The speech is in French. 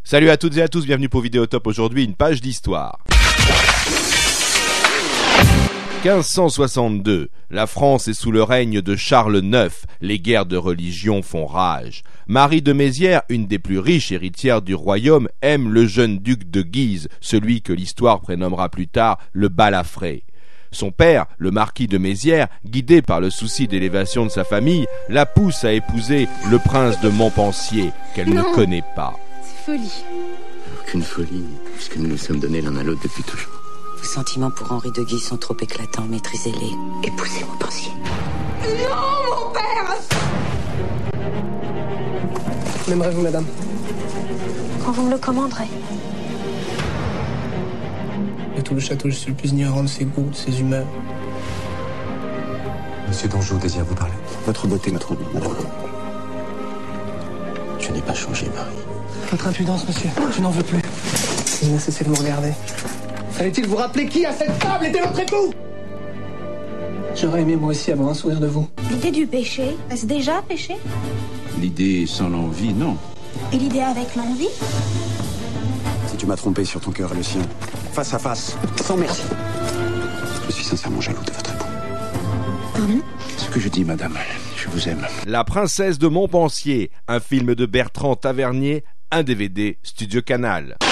Salut à toutes et à tous, bienvenue pour Vidéotop. Aujourd'hui, une page d'histoire. 1562, la France est sous le règne de Charles IX, les guerres de religion font rage. Marie de Mézières, une des plus riches héritières du royaume, aime le jeune duc de Guise, celui que l'histoire prénommera plus tard le Balafré. Son père, le marquis de Mézières, guidé par le souci d'élévation de sa famille, la pousse à épouser le prince de Montpensier, qu'elle ne connaît pas. C'est folie. Aucune folie, puisque nous nous sommes donnés l'un à l'autre depuis toujours. Vos sentiments pour Henri de Guise sont trop éclatants, maîtrisez-les. Épousez Montpensier. Non, mon père! M'aimerez-vous, madame? Quand vous me le commanderez. De tout le château, je suis le plus ignorant de ses goûts, de ses humeurs. Monsieur Danjou désire vous parler. Votre beauté me trouble, madame. Je n'ai pas changé, Marie. Votre impudence, monsieur, je n'en veux plus. Il n'a cessé de me regarder. Fallait-il vous rappeler qui, à cette table, était notre époux? J'aurais aimé, moi aussi, avoir un sourire de vous. L'idée du péché, est-ce déjà péché? L'idée sans l'envie, non. Et l'idée avec l'envie? Si tu m'as trompé sur ton cœur et le sien, face à face, sans merci. Je suis sincèrement jaloux de votre époux. Pardon? Ce que je dis, madame, je vous aime. La princesse de Montpensier, un film de Bertrand Tavernier, un DVD Studio Canal.